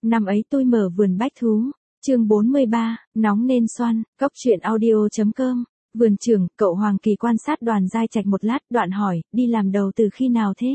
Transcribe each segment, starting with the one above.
Năm ấy tôi mở vườn bách thú. Chương 43, nóng nên xoăn, cốc truyện audio.com. Vườn trưởng, cậu Hoàng Kỳ quan sát Đoàn Giai Trạch một lát, đoạn hỏi, đi làm đầu từ khi nào thế?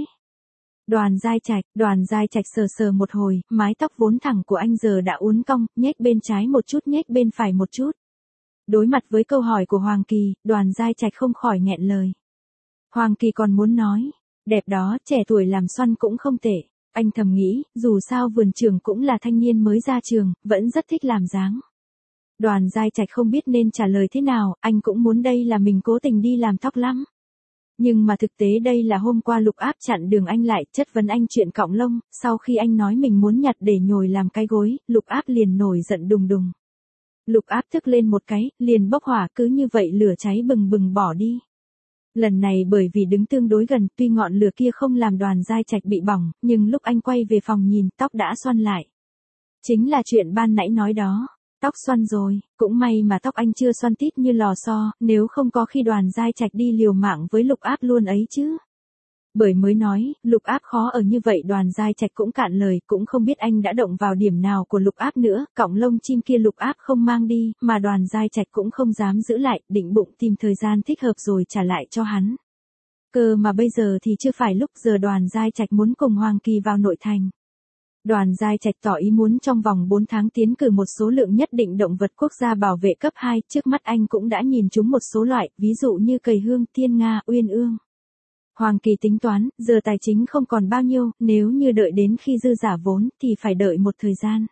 Đoàn Giai Trạch sờ sờ một hồi, mái tóc vốn thẳng của anh giờ đã uốn cong, nhếch bên trái một chút, nhếch bên phải một chút. Đối mặt với câu hỏi của Hoàng Kỳ, Đoàn Giai Trạch không khỏi nghẹn lời. Hoàng Kỳ còn muốn nói, đẹp đó, trẻ tuổi làm xoăn cũng không tệ. Anh thầm nghĩ, dù sao vườn trưởng cũng là thanh niên mới ra trường, vẫn rất thích làm dáng. Đoàn Giai Trạch không biết nên trả lời thế nào, anh cũng muốn đây là mình cố tình đi làm tóc lắm. Nhưng mà thực tế đây là hôm qua Lục Áp chặn đường anh lại, chất vấn anh chuyện cọng lông, sau khi anh nói mình muốn nhặt để nhồi làm cái gối, Lục Áp liền nổi giận đùng đùng. Lục Áp thức lên một cái, liền bốc hỏa, cứ như vậy lửa cháy bừng bừng bỏ đi. Lần này bởi vì đứng tương đối gần, tuy ngọn lửa kia không làm Đoàn Giai Trạch bị bỏng, nhưng lúc anh quay về phòng nhìn, tóc đã xoăn lại. Chính là chuyện ban nãy nói đó, tóc xoăn rồi, cũng may mà tóc anh chưa xoăn tít như lò xo, nếu không có khi Đoàn Giai Trạch đi liều mạng với Lục Áp luôn ấy chứ. Bởi mới nói, Lục Áp khó ở như vậy, Đoàn Giai Trạch cũng cạn lời, cũng không biết anh đã động vào điểm nào của Lục Áp nữa, cọng lông chim kia Lục Áp không mang đi, mà Đoàn Giai Trạch cũng không dám giữ lại, định bụng tìm thời gian thích hợp rồi trả lại cho hắn. Cơ mà bây giờ thì chưa phải lúc, giờ Đoàn Giai Trạch muốn cùng Hoàng Kỳ vào nội thành. Đoàn Giai Trạch tỏ ý muốn trong vòng 4 tháng tiến cử một số lượng nhất định động vật quốc gia bảo vệ cấp 2, trước mắt anh cũng đã nhìn chúng một số loại, ví dụ như cầy hương, thiên nga, uyên ương. Hoàng Kỳ tính toán, giờ tài chính không còn bao nhiêu, nếu như đợi đến khi dư giả vốn thì phải đợi một thời gian.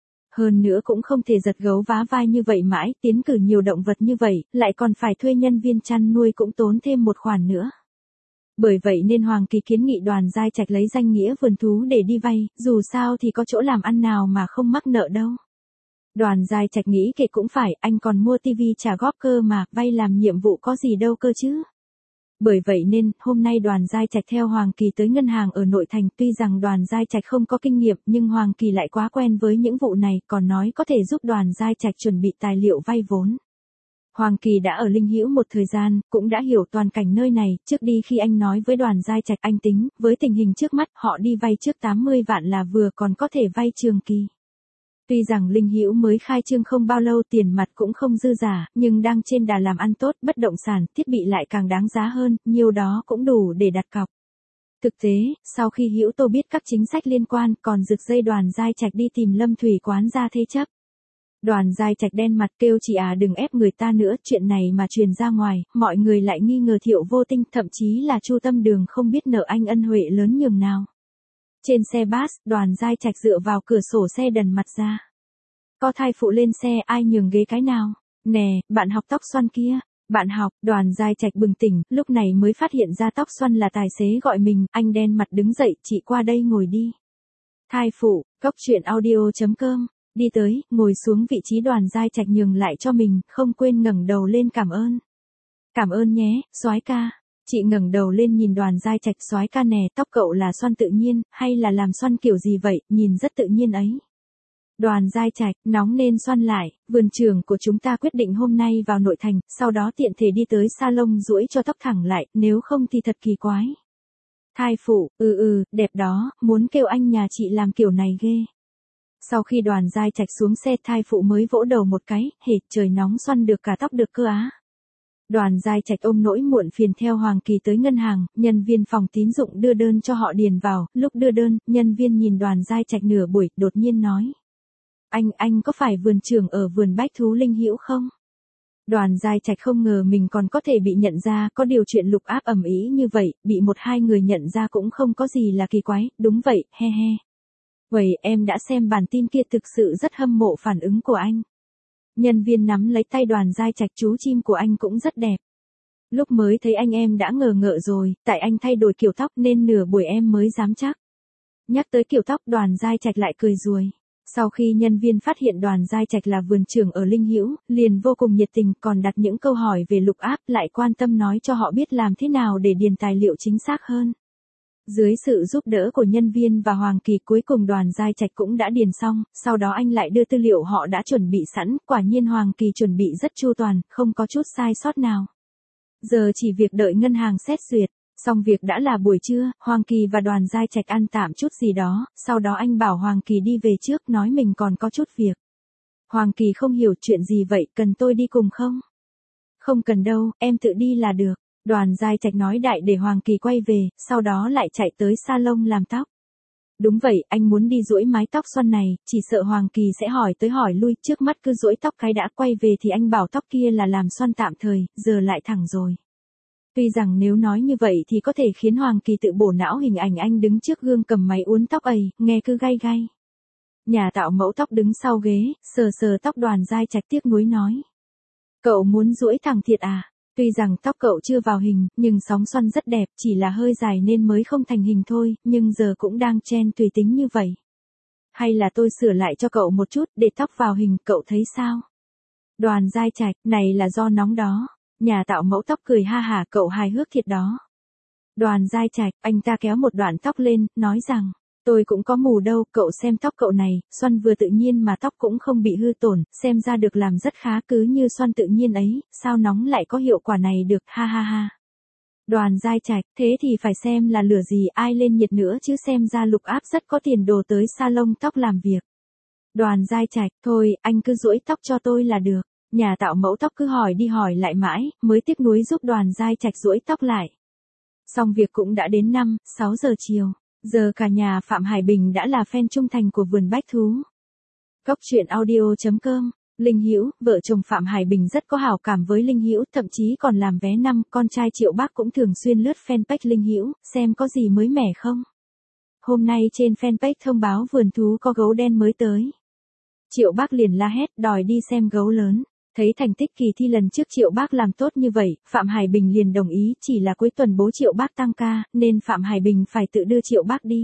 Hơn nữa cũng không thể giật gấu vá vai như vậy mãi, tiến cử nhiều động vật như vậy, lại còn phải thuê nhân viên chăn nuôi cũng tốn thêm một khoản nữa. Bởi vậy nên Hoàng Kỳ kiến nghị Đoàn Giai Trạch lấy danh nghĩa vườn thú để đi vay, dù sao thì có chỗ làm ăn nào mà không mắc nợ đâu. Đoàn Giai Trạch nghĩ kệ cũng phải, anh còn mua tivi trả góp cơ mà, vay làm nhiệm vụ có gì đâu cơ chứ. Bởi vậy nên, hôm nay Đoàn Giai Trạch theo Hoàng Kỳ tới ngân hàng ở nội thành, tuy rằng Đoàn Giai Trạch không có kinh nghiệm, nhưng Hoàng Kỳ lại quá quen với những vụ này, còn nói có thể giúp Đoàn Giai Trạch chuẩn bị tài liệu vay vốn. Hoàng Kỳ đã ở Linh Hữu một thời gian, cũng đã hiểu toàn cảnh nơi này, trước đi khi anh nói với Đoàn Giai Trạch anh tính, với tình hình trước mắt, họ đi vay trước 80 vạn là vừa, còn có thể vay trường kỳ. Tuy rằng Linh Hữu mới khai trương không bao lâu, tiền mặt cũng không dư giả, nhưng đang trên đà làm ăn tốt, bất động sản, thiết bị lại càng đáng giá hơn, nhiều đó cũng đủ để đặt cọc. Thực tế, sau khi Hữu Tô biết các chính sách liên quan, còn giật dây Đoàn Giai Trạch đi tìm Lâm Thủy Quán ra thế chấp. Đoàn Giai Trạch đen mặt kêu chị đừng ép người ta nữa, chuyện này mà truyền ra ngoài, mọi người lại nghi ngờ Thiệu Vô Tinh, thậm chí là Chu Tâm Đường không biết nợ anh ân huệ lớn nhường nào. Trên xe bus, Đoàn Giai Trạch dựa vào cửa sổ xe đần mặt ra. Có thai phụ lên xe, ai nhường ghế cái nào? Nè, bạn học tóc xoăn kia. Bạn học, Đoàn Giai Trạch bừng tỉnh, lúc này mới phát hiện ra tóc xoăn là tài xế gọi mình, anh đen mặt đứng dậy, chị qua đây ngồi đi. Thai phụ, cốc truyện audio.com. Đi tới, ngồi xuống vị trí Đoàn Giai Trạch nhường lại cho mình, không quên ngẩng đầu lên cảm ơn. Cảm ơn nhé, soái ca. Chị ngẩng đầu lên nhìn Đoàn Giai Trạch, soái ca nè, tóc cậu là xoăn tự nhiên, hay là làm xoăn kiểu gì vậy, nhìn rất tự nhiên ấy. Đoàn Giai Trạch, nóng nên xoăn lại, vườn trưởng của chúng ta quyết định hôm nay vào nội thành, sau đó tiện thể đi tới salon duỗi cho tóc thẳng lại, nếu không thì thật kỳ quái. Thai phụ, đẹp đó, muốn kêu anh nhà chị làm kiểu này ghê. Sau khi Đoàn Giai Trạch xuống xe, thai phụ mới vỗ đầu một cái, hệt trời nóng xoăn được cả tóc được cơ á. Đoàn Giai Trạch ôm nỗi muộn phiền theo Hoàng Kỳ tới ngân hàng, nhân viên phòng tín dụng đưa đơn cho họ điền vào, lúc đưa đơn, nhân viên nhìn Đoàn Giai Trạch nửa buổi, đột nhiên nói. Anh có phải vườn trưởng ở vườn bách thú Linh Hữu không? Đoàn Giai Trạch không ngờ mình còn có thể bị nhận ra, có điều chuyện Lục Áp ầm ĩ như vậy, bị một hai người nhận ra cũng không có gì là kỳ quái, đúng vậy, he he. Vậy em đã xem bản tin kia, thực sự rất hâm mộ phản ứng của anh. Nhân viên nắm lấy tay Đoàn Giai Trạch, chú chim của anh cũng rất đẹp. Lúc mới thấy anh em đã ngờ ngợ rồi, tại anh thay đổi kiểu tóc nên nửa buổi em mới dám chắc. Nhắc tới kiểu tóc, Đoàn Giai Trạch lại cười ruồi. Sau khi nhân viên phát hiện Đoàn Giai Trạch là vườn trưởng ở Linh Hữu, liền vô cùng nhiệt tình, còn đặt những câu hỏi về Lục Áp, lại quan tâm nói cho họ biết làm thế nào để điền tài liệu chính xác hơn. Dưới sự giúp đỡ của nhân viên và Hoàng Kỳ, cuối cùng Đoàn Giai Trạch cũng đã điền xong, sau đó anh lại đưa tư liệu họ đã chuẩn bị sẵn, quả nhiên Hoàng Kỳ chuẩn bị rất chu toàn, không có chút sai sót nào. Giờ chỉ việc đợi ngân hàng xét duyệt. Xong việc đã là buổi trưa, Hoàng Kỳ và Đoàn Giai Trạch ăn tạm chút gì đó, sau đó anh bảo Hoàng Kỳ đi về trước, nói mình còn có chút việc. Hoàng Kỳ không hiểu chuyện gì vậy, cần tôi đi cùng không? Không cần đâu, em tự đi là được. Đoàn Giai Trạch nói đại để Hoàng Kỳ quay về, sau đó lại chạy tới salon làm tóc. Đúng vậy, anh muốn đi duỗi mái tóc xoăn này, chỉ sợ Hoàng Kỳ sẽ hỏi tới hỏi lui, trước mắt cứ duỗi tóc cái đã, quay về thì anh bảo tóc kia là làm xoăn tạm thời, giờ lại thẳng rồi. Tuy rằng nếu nói như vậy thì có thể khiến Hoàng Kỳ tự bổ não hình ảnh anh đứng trước gương cầm máy uốn tóc ấy, nghe cứ gay gay. Nhà tạo mẫu tóc đứng sau ghế, sờ sờ tóc Đoàn Giai Trạch tiếc nuối nói. Cậu muốn duỗi thẳng thiệt à? Tuy rằng tóc cậu chưa vào hình, nhưng sóng xoăn rất đẹp, chỉ là hơi dài nên mới không thành hình thôi, nhưng giờ cũng đang trend tùy tính như vậy. Hay là tôi sửa lại cho cậu một chút để tóc vào hình, cậu thấy sao? Đoàn Giai Trạch, này là do nóng đó. Nhà tạo mẫu tóc cười ha hả, cậu hài hước thiệt đó. Đoàn Giai Trạch, anh ta kéo một đoạn tóc lên, nói rằng, tôi cũng có mù đâu, cậu xem tóc cậu này, xoăn vừa tự nhiên mà tóc cũng không bị hư tổn, xem ra được làm rất khá, cứ như xoăn tự nhiên ấy, sao nóng lại có hiệu quả này được, ha ha ha. Đoàn Giai Trạch, thế thì phải xem là lửa gì ai lên nhiệt nữa chứ, xem ra Lục Áp rất có tiền đồ tới salon tóc làm việc. Đoàn Giai Trạch, thôi, anh cứ duỗi tóc cho tôi là được. Nhà tạo mẫu tóc cứ hỏi đi hỏi lại mãi, mới tiếc nuối giúp Đoàn Giai Trạch duỗi tóc lại. Xong việc cũng đã đến 5-6 giờ chiều. Giờ cả nhà Phạm Hải Bình đã là fan trung thành của vườn bách thú. Cóc truyện audio.com. Linh Hữu, vợ chồng Phạm Hải Bình rất có hảo cảm với Linh Hữu, thậm chí còn làm vé năm, con trai Triệu Bác cũng thường xuyên lướt fanpage Linh Hữu, xem có gì mới mẻ không. Hôm nay trên fanpage thông báo vườn thú có gấu đen mới tới. Triệu Bác liền la hét đòi đi xem gấu lớn. Thấy thành tích kỳ thi lần trước Triệu Bác làm tốt như vậy, Phạm Hải Bình liền đồng ý, chỉ là cuối tuần bố Triệu Bác tăng ca, nên Phạm Hải Bình phải tự đưa Triệu Bác đi.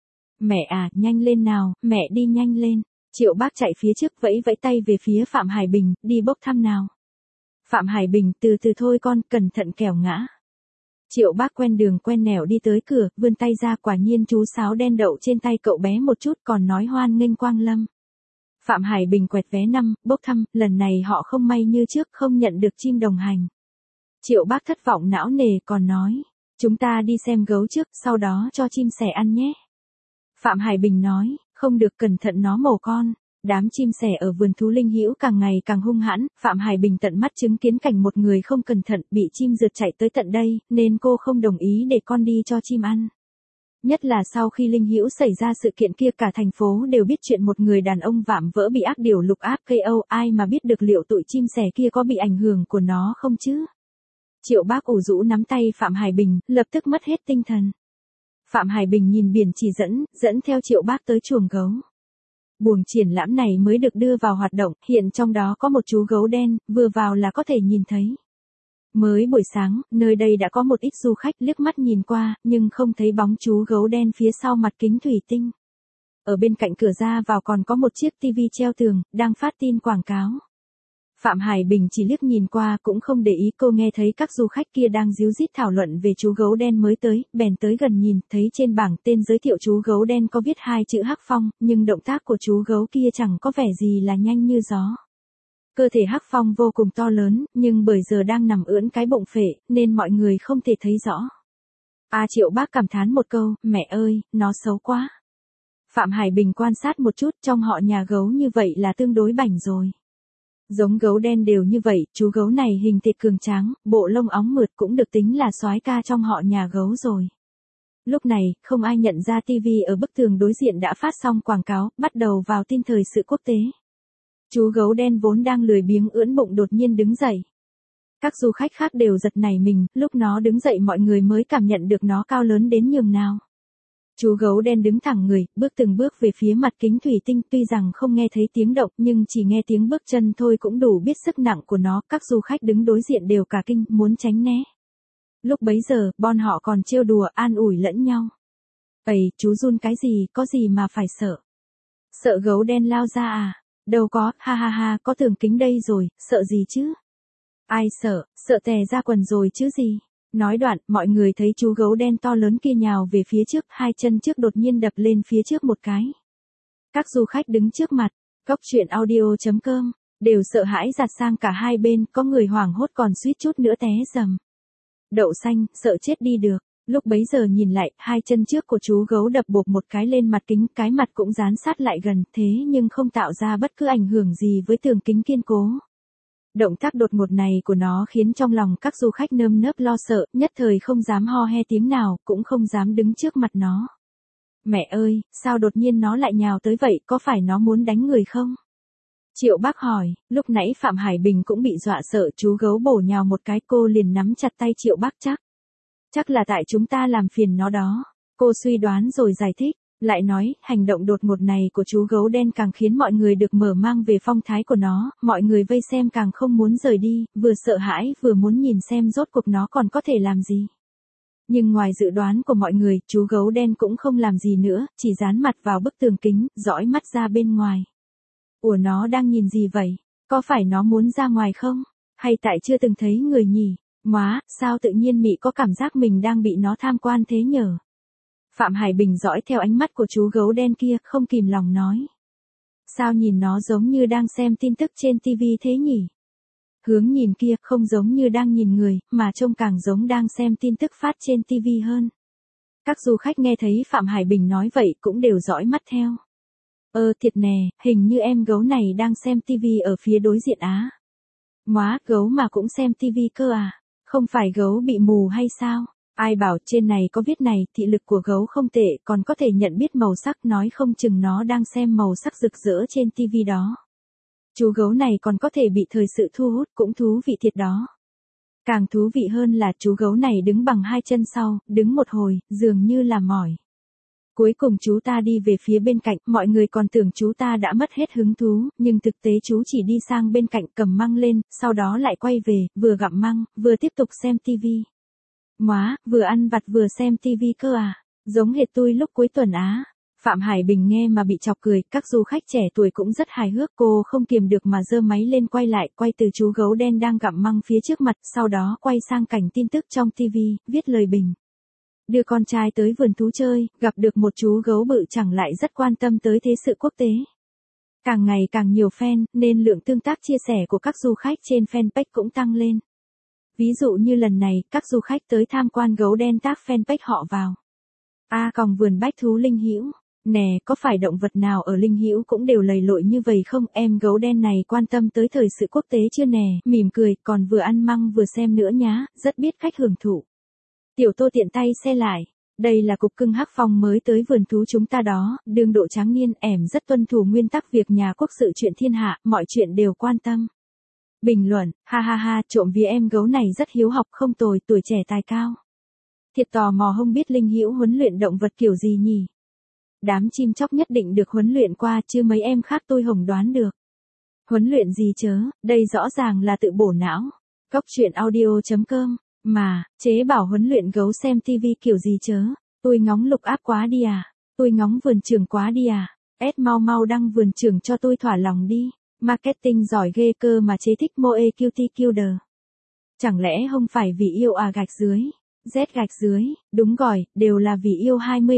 Mẹ à, nhanh lên nào, mẹ đi nhanh lên. Triệu Bác chạy phía trước vẫy vẫy tay về phía Phạm Hải Bình, đi bốc thăm nào. Phạm Hải Bình, từ từ thôi con, cẩn thận kẻo ngã. Triệu Bác quen đường quen nẻo đi tới cửa, vươn tay ra, quả nhiên chú sáo đen đậu trên tay cậu bé một chút, còn nói hoan nghênh Quang Lâm. Phạm Hải Bình quẹt vé năm, bốc thăm, lần này họ không may như trước, không nhận được chim đồng hành. Triệu Bác thất vọng não nề, còn nói, chúng ta đi xem gấu trước, sau đó cho chim sẻ ăn nhé. Phạm Hải Bình nói, không được, cẩn thận nó mổ con. Đám chim sẻ ở vườn thú Linh Hữu càng ngày càng hung hãn, Phạm Hải Bình tận mắt chứng kiến cảnh một người không cẩn thận bị chim rượt chạy tới tận đây, nên cô không đồng ý để con đi cho chim ăn. Nhất là sau khi Linh Hữu xảy ra sự kiện kia, cả thành phố đều biết chuyện một người đàn ông vạm vỡ bị ác điểu Lục Áp KO, ai mà biết được liệu tụi chim sẻ kia có bị ảnh hưởng của nó không chứ. Triệu Bác ủ rũ nắm tay Phạm Hải Bình, lập tức mất hết tinh thần. Phạm Hải Bình nhìn biển chỉ dẫn theo Triệu Bác tới chuồng gấu. Buồng triển lãm này mới được đưa vào hoạt động, hiện trong đó có một chú gấu đen, vừa vào là có thể nhìn thấy. Mới buổi sáng, nơi đây đã có một ít du khách liếc mắt nhìn qua, nhưng không thấy bóng chú gấu đen phía sau mặt kính thủy tinh. Ở bên cạnh cửa ra vào còn có một chiếc tivi treo tường, đang phát tin quảng cáo. Phạm Hải Bình chỉ liếc nhìn qua cũng không để ý, cô nghe thấy các du khách kia đang díu dít thảo luận về chú gấu đen mới tới, bèn tới gần nhìn, thấy trên bảng tên giới thiệu chú gấu đen có viết 2 chữ Hắc Phong, nhưng động tác của chú gấu kia chẳng có vẻ gì là nhanh như gió. Cơ thể Hắc Phong vô cùng to lớn, nhưng bởi giờ đang nằm ưỡn cái bụng phệ, nên mọi người không thể thấy rõ. Triệu Bác cảm thán một câu, mẹ ơi, nó xấu quá. Phạm Hải Bình quan sát một chút, trong họ nhà gấu như vậy là tương đối bảnh rồi. Giống gấu đen đều như vậy, chú gấu này hình thịt cường tráng, bộ lông óng mượt, cũng được tính là soái ca trong họ nhà gấu rồi. Lúc này, không ai nhận ra tivi ở bức tường đối diện đã phát xong quảng cáo, bắt đầu vào tin thời sự quốc tế. Chú gấu đen vốn đang lười biếng ưỡn bụng đột nhiên đứng dậy. Các du khách khác đều giật nảy mình, lúc nó đứng dậy mọi người mới cảm nhận được nó cao lớn đến nhường nào. Chú gấu đen đứng thẳng người, bước từng bước về phía mặt kính thủy tinh, tuy rằng không nghe thấy tiếng động nhưng chỉ nghe tiếng bước chân thôi cũng đủ biết sức nặng của nó, các du khách đứng đối diện đều cả kinh, muốn tránh né. Lúc bấy giờ, bọn họ còn trêu đùa, an ủi lẫn nhau. Ây, chú run cái gì, có gì mà phải sợ. Sợ gấu đen lao ra à? Đâu có, ha ha ha, có tường kính đây rồi, sợ gì chứ? Ai sợ, sợ tè ra quần rồi chứ gì? Nói đoạn, mọi người thấy chú gấu đen to lớn kia nhào về phía trước, 2 chân trước đột nhiên đập lên phía trước một cái. Các du khách đứng trước mặt, cóc truyện audio.com, đều sợ hãi giạt sang cả hai bên, có người hoảng hốt còn suýt chút nữa té rầm. Đậu xanh, sợ chết đi được. Lúc bấy giờ nhìn lại, hai chân trước của chú gấu đập bộp một cái lên mặt kính, cái mặt cũng dán sát lại gần, thế nhưng không tạo ra bất cứ ảnh hưởng gì với tường kính kiên cố. Động tác đột ngột này của nó khiến trong lòng các du khách nơm nớp lo sợ, nhất thời không dám ho he tiếng nào, cũng không dám đứng trước mặt nó. Mẹ ơi, sao đột nhiên nó lại nhào tới vậy, có phải nó muốn đánh người không? Triệu Bác hỏi, lúc nãy Phạm Hải Bình cũng bị dọa sợ, chú gấu bổ nhào một cái, cô liền nắm chặt tay Triệu Bác chắc là tại chúng ta làm phiền nó đó. Cô suy đoán rồi giải thích, lại nói, hành động đột ngột này của chú gấu đen càng khiến mọi người được mở mang về phong thái của nó, mọi người vây xem càng không muốn rời đi, vừa sợ hãi vừa muốn nhìn xem rốt cuộc nó còn có thể làm gì. Nhưng ngoài dự đoán của mọi người, chú gấu đen cũng không làm gì nữa, chỉ dán mặt vào bức tường kính, dõi mắt ra bên ngoài. Ủa nó đang nhìn gì vậy? Có phải nó muốn ra ngoài không? Hay tại chưa từng thấy người nhỉ? Móa, sao tự nhiên Mị có cảm giác mình đang bị nó tham quan thế nhở? Phạm Hải Bình dõi theo ánh mắt của chú gấu đen kia, không kìm lòng nói. Sao nhìn nó giống như đang xem tin tức trên TV thế nhỉ? Hướng nhìn kia không giống như đang nhìn người, mà trông càng giống đang xem tin tức phát trên TV hơn. Các du khách nghe thấy Phạm Hải Bình nói vậy cũng đều dõi mắt theo. Thiệt nè, hình như em gấu này đang xem TV ở phía đối diện á. Móa, gấu mà cũng xem TV cơ à? Không phải gấu bị mù hay sao? Ai bảo trên này có viết này, thị lực của gấu không tệ, còn có thể nhận biết màu sắc, nói không chừng nó đang xem màu sắc rực rỡ trên TV đó. Chú gấu này còn có thể bị thời sự thu hút, cũng thú vị thiệt đó. Càng thú vị hơn là chú gấu này đứng bằng hai chân sau, đứng một hồi, dường như là mỏi. Cuối cùng chú ta đi về phía bên cạnh, mọi người còn tưởng chú ta đã mất hết hứng thú, nhưng thực tế chú chỉ đi sang bên cạnh cầm măng lên, sau đó lại quay về, vừa gặm măng, vừa tiếp tục xem TV. Móa, vừa ăn vặt vừa xem TV cơ à? Giống hệt tôi lúc cuối tuần á. Phạm Hải Bình nghe mà bị chọc cười, các du khách trẻ tuổi cũng rất hài hước, cô không kiềm được mà giơ máy lên quay lại, quay từ chú gấu đen đang gặm măng phía trước mặt, sau đó quay sang cảnh tin tức trong TV, viết lời bình. Đưa con trai tới vườn thú chơi, gặp được một chú gấu bự chẳng lại rất quan tâm tới thế sự quốc tế. Càng ngày càng nhiều fan, nên lượng tương tác chia sẻ của các du khách trên fanpage cũng tăng lên. Ví dụ như lần này, các du khách tới tham quan gấu đen tác fanpage họ vào. Còng vườn bách thú Linh Hữu. Nè, có phải động vật nào ở Linh Hữu cũng đều lầy lội như vậy không? Em gấu đen này quan tâm tới thời sự quốc tế chưa nè? Mỉm cười, còn vừa ăn măng vừa xem nữa nhá, rất biết cách hưởng thụ. Tiểu Tô tiện tay xe lại. Đây là cục cưng Hắc Phong mới tới vườn thú chúng ta đó, đương độ tráng niên, ẻm rất tuân thủ nguyên tắc việc nhà quốc sự chuyện thiên hạ, mọi chuyện đều quan tâm. Bình luận, ha ha ha, trộm vía em gấu này rất hiếu học không tồi, tuổi trẻ tài cao. Thiệt tò mò không biết Linh Hữu huấn luyện động vật kiểu gì nhỉ? Đám chim chóc nhất định được huấn luyện qua chứ mấy em khác tôi hổng đoán được. Huấn luyện gì chớ, đây rõ ràng là tự bổ não. Cóc truyện audio.com, mà, chế bảo huấn luyện gấu xem TV kiểu gì chớ, tôi ngóng lục áp quá đi à, tôi ngóng vườn trường quá đi à, mau mau đăng vườn trường cho tôi thỏa lòng đi, marketing giỏi ghê cơ mà chế thích Moe Cutie Killer. Chẳng lẽ không phải vì yêu gạch dưới, Z gạch dưới, đúng rồi, đều là vì yêu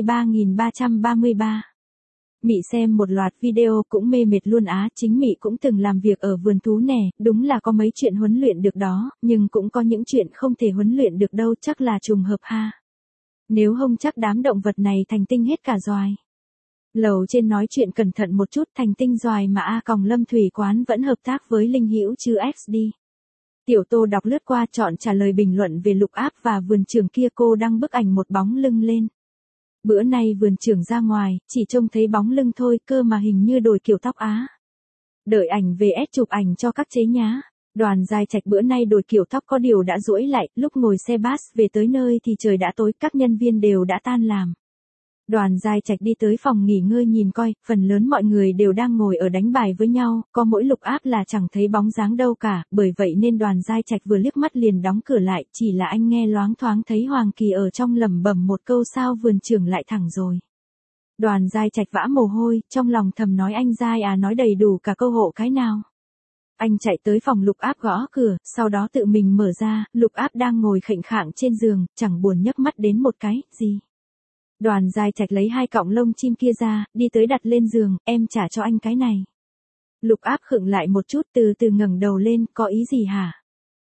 23.333. Mị xem một loạt video cũng mê mệt luôn á, chính Mị cũng từng làm việc ở vườn thú nè, đúng là có mấy chuyện huấn luyện được đó, nhưng cũng có những chuyện không thể huấn luyện được đâu, chắc là trùng hợp ha. Nếu không chắc đám động vật này thành tinh hết cả doài. Lầu trên nói chuyện cẩn thận một chút, thành tinh doài mà còng Lâm Thủy Quán vẫn hợp tác với Linh Hữu chứ XD. Tiểu Tô đọc lướt qua chọn trả lời bình luận về lục áp và vườn trường kia, cô đăng bức ảnh một bóng lưng lên. Bữa nay vườn trưởng ra ngoài, chỉ trông thấy bóng lưng thôi cơ mà hình như đổi kiểu tóc á. Đợi ảnh về chụp ảnh cho các chế nhá. Đoàn Giai Trạch bữa nay đổi kiểu tóc có điều đã duỗi lại, lúc ngồi xe bus về tới nơi thì trời đã tối, các nhân viên đều đã tan làm. Đoàn Giai Trạch đi tới phòng nghỉ ngơi nhìn coi, phần lớn mọi người đều đang ngồi ở đánh bài với nhau, có mỗi lục áp là chẳng thấy bóng dáng đâu cả, bởi vậy nên Đoàn Giai Trạch vừa liếc mắt liền đóng cửa lại, chỉ là anh nghe loáng thoáng thấy Hoàng Kỳ ở trong lẩm bẩm một câu sao vườn trưởng lại thẳng rồi. Đoàn Giai Trạch vã mồ hôi, trong lòng thầm nói anh Giai nói đầy đủ cả câu hộ cái nào. Anh chạy tới phòng lục áp gõ cửa, sau đó tự mình mở ra, lục áp đang ngồi khệnh khạng trên giường, chẳng buồn nhấc mắt đến một cái, gì. Đoàn Giai Trạch lấy 2 cọng lông chim kia ra, đi tới đặt lên giường, em trả cho anh cái này. Lục áp khựng lại một chút, từ từ ngẩng đầu lên, có ý gì hả?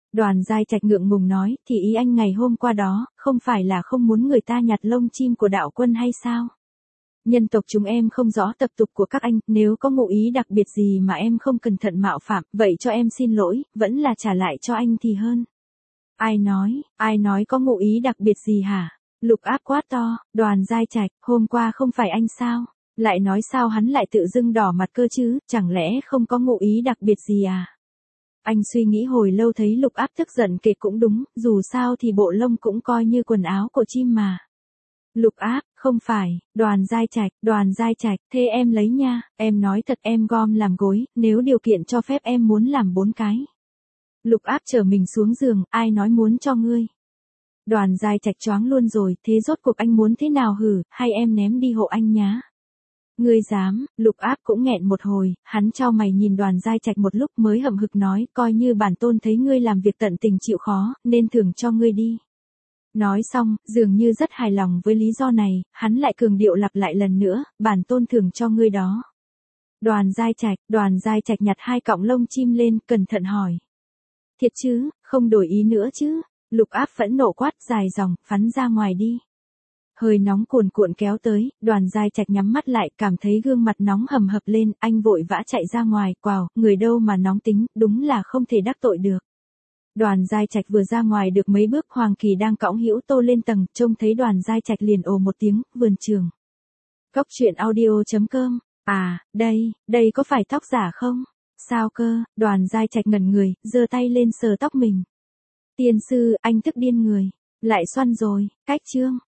Đoàn Giai Trạch ngượng ngùng nói, thì ý anh ngày hôm qua đó, không phải là không muốn người ta nhặt lông chim của đạo quân hay sao? Nhân tộc chúng em không rõ tập tục của các anh, nếu có ngụ ý đặc biệt gì mà em không cẩn thận mạo phạm, vậy cho em xin lỗi, vẫn là trả lại cho anh thì hơn. Ai nói có ngụ ý đặc biệt gì hả? Lục Áp quát to, Đoàn Giai Trạch, hôm qua không phải anh sao? Lại nói sao hắn lại tự dưng đỏ mặt cơ chứ, chẳng lẽ không có ngụ ý đặc biệt gì à? Anh suy nghĩ hồi lâu thấy Lục Áp tức giận kể cũng đúng, dù sao thì bộ lông cũng coi như quần áo của chim mà. Lục Áp, không phải, Đoàn Giai Trạch, thế em lấy nha, em nói thật em gom làm gối, nếu điều kiện cho phép em muốn làm 4 cái. Lục Áp trở mình xuống giường, ai nói muốn cho ngươi. Đoàn Giai Trạch choáng luôn rồi, thế rốt cuộc anh muốn thế nào hử, hay em ném đi hộ anh nhá. Ngươi dám, Lục Áp cũng nghẹn một hồi, hắn chau mày nhìn Đoàn Giai Trạch một lúc mới hậm hực nói, coi như bản tôn thấy ngươi làm việc tận tình chịu khó, nên thưởng cho ngươi đi. Nói xong, dường như rất hài lòng với lý do này, hắn lại cường điệu lặp lại lần nữa, bản tôn thưởng cho ngươi đó. Đoàn Giai Trạch nhặt 2 cọng lông chim lên, cẩn thận hỏi. Thiệt chứ, không đổi ý nữa chứ? Lục Áp phẫn nộ quát dài dòng, phắn ra ngoài đi. Hơi nóng cuồn cuộn kéo tới, Đoàn Giai Trạch nhắm mắt lại, cảm thấy gương mặt nóng hầm hập lên, anh vội vã chạy ra ngoài, quào, người đâu mà nóng tính, đúng là không thể đắc tội được. Đoàn Giai Trạch vừa ra ngoài được mấy bước, Hoàng Kỳ đang cõng Hữu Tô lên tầng, trông thấy Đoàn Giai Trạch liền ồ một tiếng, vườn trường. Cốc truyện audio.com, à, đây có phải tóc giả không? Sao cơ? Đoàn Giai Trạch ngẩn người, giơ tay lên sờ tóc mình. Tiên sư, anh tức điên người. Lại xoăn rồi, cách chương.